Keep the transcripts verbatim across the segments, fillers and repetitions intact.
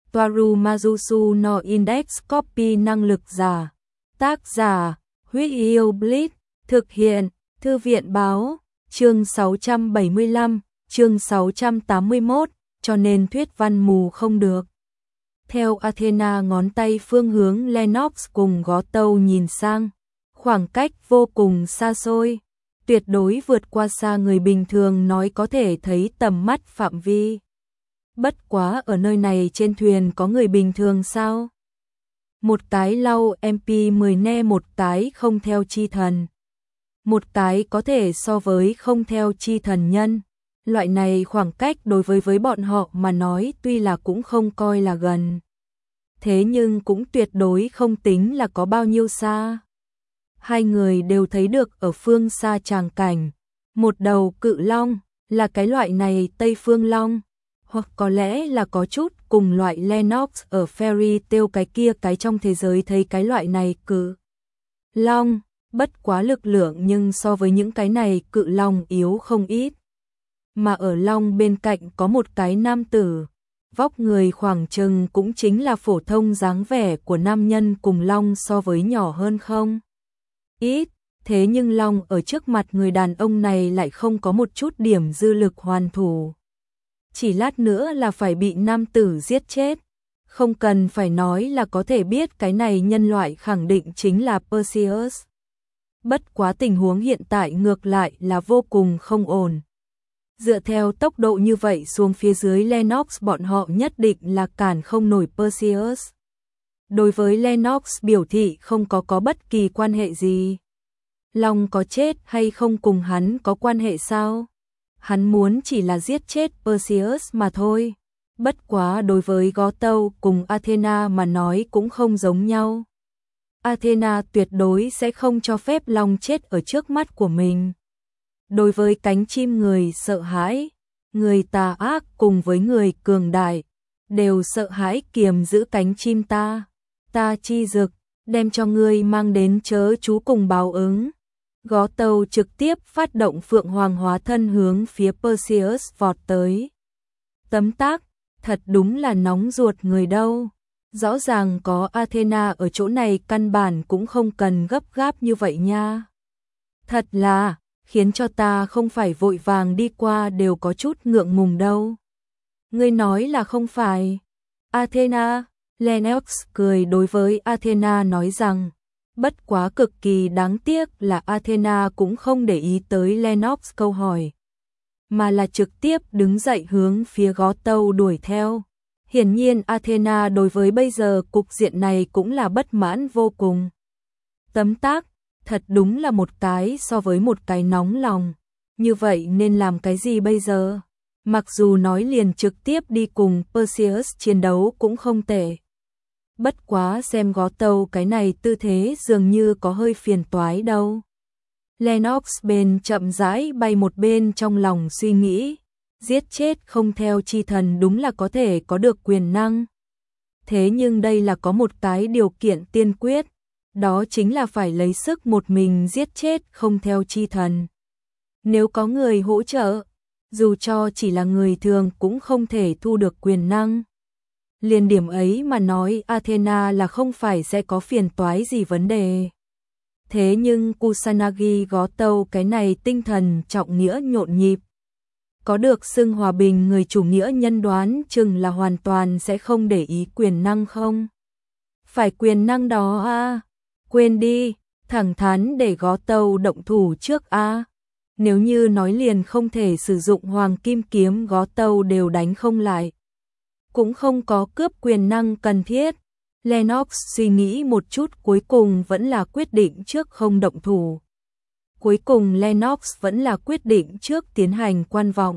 Toaru Majusu no Index Copy năng lực giả. Tác giả, Huyết Yêu Blitz, thực hiện, Thư viện báo, chương sáu trăm bảy mươi lăm, chương sáu trăm tám mươi mốt, cho nên thuyết văn mù không được. Theo Athena ngón tay phương hướng Lennox cùng Gó Tâu nhìn sang, khoảng cách vô cùng xa xôi, tuyệt đối vượt qua xa người bình thường nói có thể thấy tầm mắt phạm vi. Bất quá ở nơi này trên thuyền có người bình thường sao? Một cái lau em pê mười ne một cái không theo chi thần. Một cái có thể so với không theo chi thần nhân. Loại này khoảng cách đối với với bọn họ mà nói tuy là cũng không coi là gần. Thế nhưng cũng tuyệt đối không tính là có bao nhiêu xa. Hai người đều thấy được ở phương xa tràng cảnh. Một đầu cự long là cái loại này Tây Phương Long. Hoặc có lẽ là có chút cùng loại Lennox ở Fairy Tail cái kia cái trong thế giới thấy cái loại này cự long, bất quá lực lượng nhưng so với những cái này cự long yếu không ít. Mà ở long bên cạnh có một cái nam tử, vóc người khoảng chừng cũng chính là phổ thông dáng vẻ của nam nhân cùng long so với nhỏ hơn không ít, thế nhưng long ở trước mặt người đàn ông này lại không có một chút điểm dư lực hoàn thủ. Chỉ lát nữa là phải bị nam tử giết chết. Không cần phải nói là có thể biết cái này nhân loại khẳng định chính là Perseus. Bất quá tình huống hiện tại ngược lại là vô cùng không ổn. Dựa theo tốc độ như vậy xuống phía dưới Lennox bọn họ nhất định là cản không nổi Perseus. Đối với Lennox biểu thị không có có bất kỳ quan hệ gì. Long có chết hay không cùng hắn có quan hệ sao? Hắn muốn chỉ là giết chết Perseus mà thôi. Bất quá đối với Gó Tâu cùng Athena mà nói cũng không giống nhau. Athena tuyệt đối sẽ không cho phép Long chết ở trước mắt của mình. Đối với cánh chim người sợ hãi, người tà ác cùng với người cường đại, đều sợ hãi kiềm giữ cánh chim ta. Ta chi dực, đem cho ngươi mang đến chớ chú cùng báo ứng. Gó Tâu trực tiếp phát động Phượng Hoàng hóa thân hướng phía Perseus vọt tới. Tấm tác, thật đúng là nóng ruột người đâu. Rõ ràng có Athena ở chỗ này căn bản cũng không cần gấp gáp như vậy nha. Thật là, khiến cho ta không phải vội vàng đi qua đều có chút ngượng ngùng đâu. Ngươi nói là không phải. Athena, Lennox cười đối với Athena nói rằng, bất quá cực kỳ đáng tiếc là Athena cũng không để ý tới Lennox câu hỏi, mà là trực tiếp đứng dậy hướng phía Gó Tâu đuổi theo. Hiển nhiên Athena đối với bây giờ cục diện này cũng là bất mãn vô cùng. Tấm tác, thật đúng là một cái so với một cái nóng lòng. Như vậy nên làm cái gì bây giờ? Mặc dù nói liền trực tiếp đi cùng Perseus chiến đấu cũng không tệ. Bất quá xem Gó Tâu cái này tư thế dường như có hơi phiền toái đâu. Lennox bên chậm rãi bay một bên trong lòng suy nghĩ, giết chết không theo chi thần đúng là có thể có được quyền năng. Thế nhưng đây là có một cái điều kiện tiên quyết, đó chính là phải lấy sức một mình giết chết không theo chi thần. Nếu có người hỗ trợ, dù cho chỉ là người thường cũng không thể thu được quyền năng. Liền điểm ấy mà nói Athena là không phải sẽ có phiền toái gì vấn đề. Thế nhưng Kusanagi Gó Tâu cái này tinh thần trọng nghĩa nhộn nhịp. Có được xưng hòa bình người chủ nghĩa nhân đoán chừng là hoàn toàn sẽ không để ý quyền năng không. Phải quyền năng đó à, quên đi, thẳng thắn để Gó Tâu động thủ trước à. Nếu như nói liền không thể sử dụng hoàng kim kiếm Gó Tâu đều đánh không lại. Cũng không có cướp quyền năng cần thiết. Lennox suy nghĩ một chút cuối cùng vẫn là quyết định trước không động thủ. Cuối cùng Lennox vẫn là quyết định trước tiến hành quan vọng.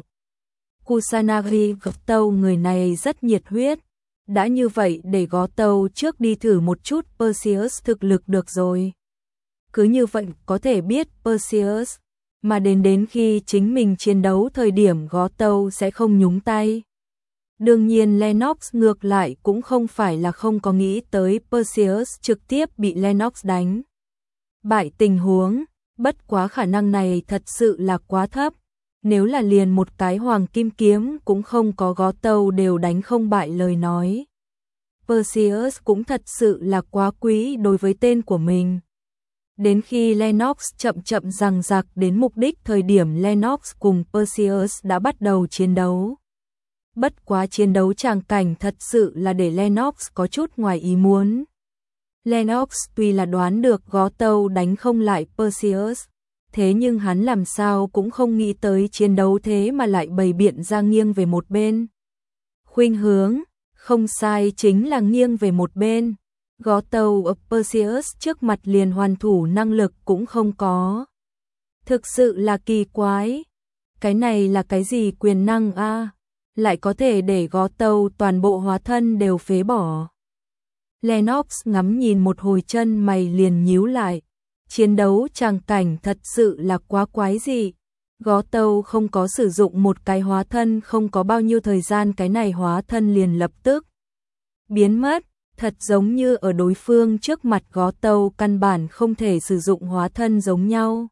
Kusanagi Gó Tâu người này rất nhiệt huyết. Đã như vậy để Gó Tâu trước đi thử một chút Perseus thực lực được rồi. Cứ như vậy có thể biết Perseus, mà đến đến khi chính mình chiến đấu thời điểm Gó Tâu sẽ không nhúng tay. Đương nhiên Lennox ngược lại cũng không phải là không có nghĩ tới Perseus trực tiếp bị Lennox đánh bại tình huống, bất quá khả năng này thật sự là quá thấp. Nếu là liền một cái hoàng kim kiếm cũng không có Gó Tâu đều đánh không bại lời nói. Perseus cũng thật sự là quá quý đối với tên của mình. Đến khi Lennox chậm chậm rằng rạc đến mục đích, thời điểm Lennox cùng Perseus đã bắt đầu chiến đấu. Bất quá chiến đấu tràng cảnh thật sự là để Lennox có chút ngoài ý muốn. Lennox tuy là đoán được Gó Tâu đánh không lại Perseus, thế nhưng hắn làm sao cũng không nghĩ tới chiến đấu thế mà lại bày biện ra nghiêng về một bên. Khuynh hướng, không sai, chính là nghiêng về một bên. Gó Tâu ở Perseus trước mặt liền hoàn thủ năng lực cũng không có. Thực sự là kỳ quái. Cái này là cái gì quyền năng a? À? Lại có thể để Gó Tâu toàn bộ hóa thân đều phế bỏ. Lennox ngắm nhìn một hồi chân mày liền nhíu lại. Chiến đấu tràng cảnh thật sự là quá quái dị. Gó Tâu không có sử dụng một cái hóa thân, không có bao nhiêu thời gian cái này hóa thân liền lập tức biến mất, thật giống như ở đối phương trước mặt Gó Tâu căn bản không thể sử dụng hóa thân giống nhau.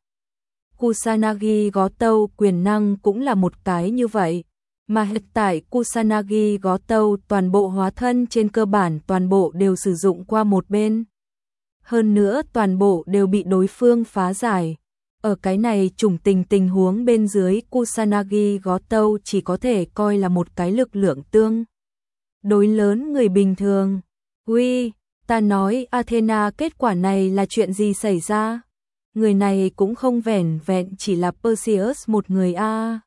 Kusanagi Gó Tâu quyền năng cũng là một cái như vậy, mà hiện tại Kusanagi Gó Tâu toàn bộ hóa thân trên cơ bản toàn bộ đều sử dụng qua một bên. Hơn nữa toàn bộ đều bị đối phương phá giải. Ở cái này chủng tình tình huống bên dưới, Kusanagi Gó Tâu chỉ có thể coi là một cái lực lượng tương đối lớn người bình thường. Uy, ta nói Athena, kết quả này là chuyện gì xảy ra? Người này cũng không vẻn vẹn chỉ là Perseus một người a. À.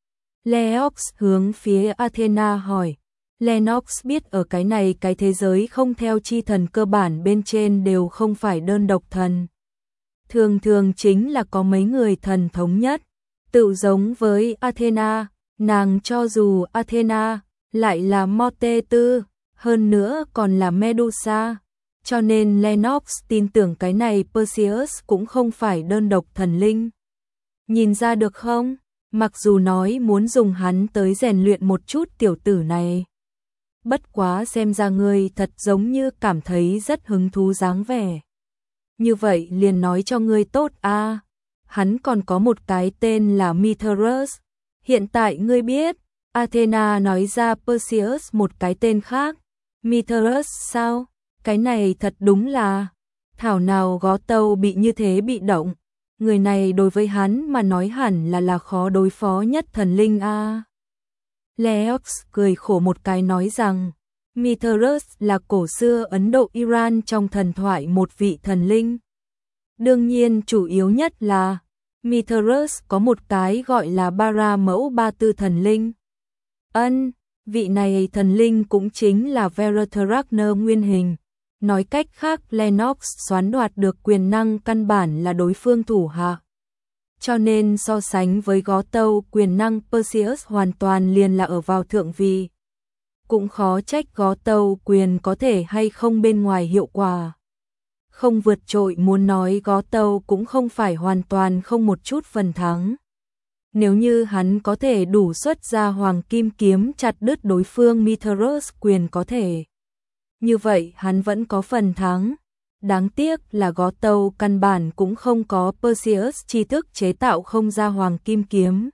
Lennox hướng phía Athena hỏi. Lennox biết ở cái này cái thế giới không theo chi thần cơ bản bên trên đều không phải đơn độc thần. Thường thường chính là có mấy người thần thống nhất, tự giống với Athena, nàng cho dù Athena lại là Mote Tư, hơn nữa còn là Medusa, cho nên Lennox tin tưởng cái này Perseus cũng không phải đơn độc thần linh. Nhìn ra được không? Mặc dù nói muốn dùng hắn tới rèn luyện một chút tiểu tử này. Bất quá xem ra ngươi thật giống như cảm thấy rất hứng thú dáng vẻ. Như vậy liền nói cho ngươi tốt a. À. Hắn còn có một cái tên là Mithras. Hiện tại ngươi biết. Athena nói ra Perseus một cái tên khác. Mithras sao? Cái này thật đúng là. Thảo nào Gó Tâu bị như thế bị động. Người này đối với hắn mà nói hẳn là là khó đối phó nhất thần linh a. À. Lennox cười khổ một cái nói rằng Mithras là cổ xưa Ấn Độ Iran trong thần thoại một vị thần linh. Đương nhiên chủ yếu nhất là Mithras có một cái gọi là Bara mẫu ba tư thần linh. Ân, vị này thần linh cũng chính là Veratragner nguyên hình. Nói cách khác Lennox xoán đoạt được quyền năng căn bản là đối phương thủ hạ. Cho nên so sánh với Gó Tâu, quyền năng Perseus hoàn toàn liền là ở vào thượng vị. Cũng khó trách Gó Tâu quyền có thể hay không bên ngoài hiệu quả. Không vượt trội, muốn nói Gó Tâu cũng không phải hoàn toàn không một chút phần thắng. Nếu như hắn có thể đủ xuất ra hoàng kim kiếm chặt đứt đối phương Mithras quyền có thể. Như vậy hắn vẫn có phần thắng. Đáng tiếc là Gó Tâu căn bản cũng không có Perseus tri thức chế tạo không ra hoàng kim kiếm.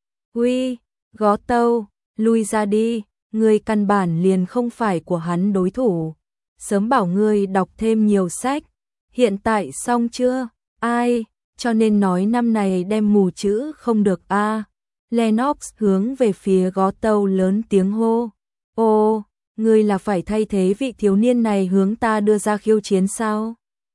Uy, Gó Tâu, lui ra đi, ngươi căn bản liền không phải của hắn đối thủ. Sớm bảo ngươi đọc thêm nhiều sách, hiện tại xong chưa? Ai, cho nên nói năm này đem mù chữ không được a. À. Lennox hướng về phía Gó Tâu lớn tiếng hô. Ô, ngươi là phải thay thế vị thiếu niên này hướng ta đưa ra khiêu chiến sao?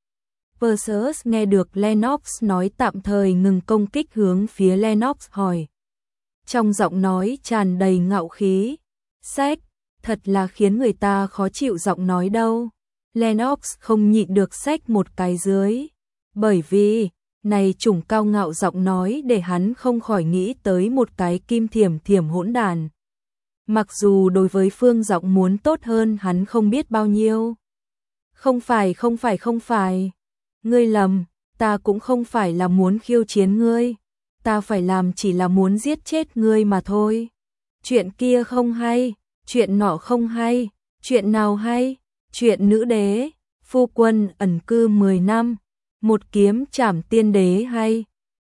Perseus nghe được Lennox nói tạm thời ngừng công kích hướng phía Lennox hỏi. Trong giọng nói tràn đầy ngạo khí. Sách, thật là khiến người ta khó chịu giọng nói đâu. Lennox không nhịn được xách một cái dưới. Bởi vì, này chủng cao ngạo giọng nói để hắn không khỏi nghĩ tới một cái kim thiểm thiểm hỗn đàn. Mặc dù đối với phương giọng muốn tốt hơn hắn không biết bao nhiêu. Không phải không phải không phải. Ngươi lầm, ta cũng không phải là muốn khiêu chiến ngươi. Ta phải làm chỉ là muốn giết chết ngươi mà thôi. Chuyện kia không hay, chuyện nọ không hay, chuyện nào hay, chuyện nữ đế, phu quân ẩn cư mười năm, một kiếm trảm tiên đế hay,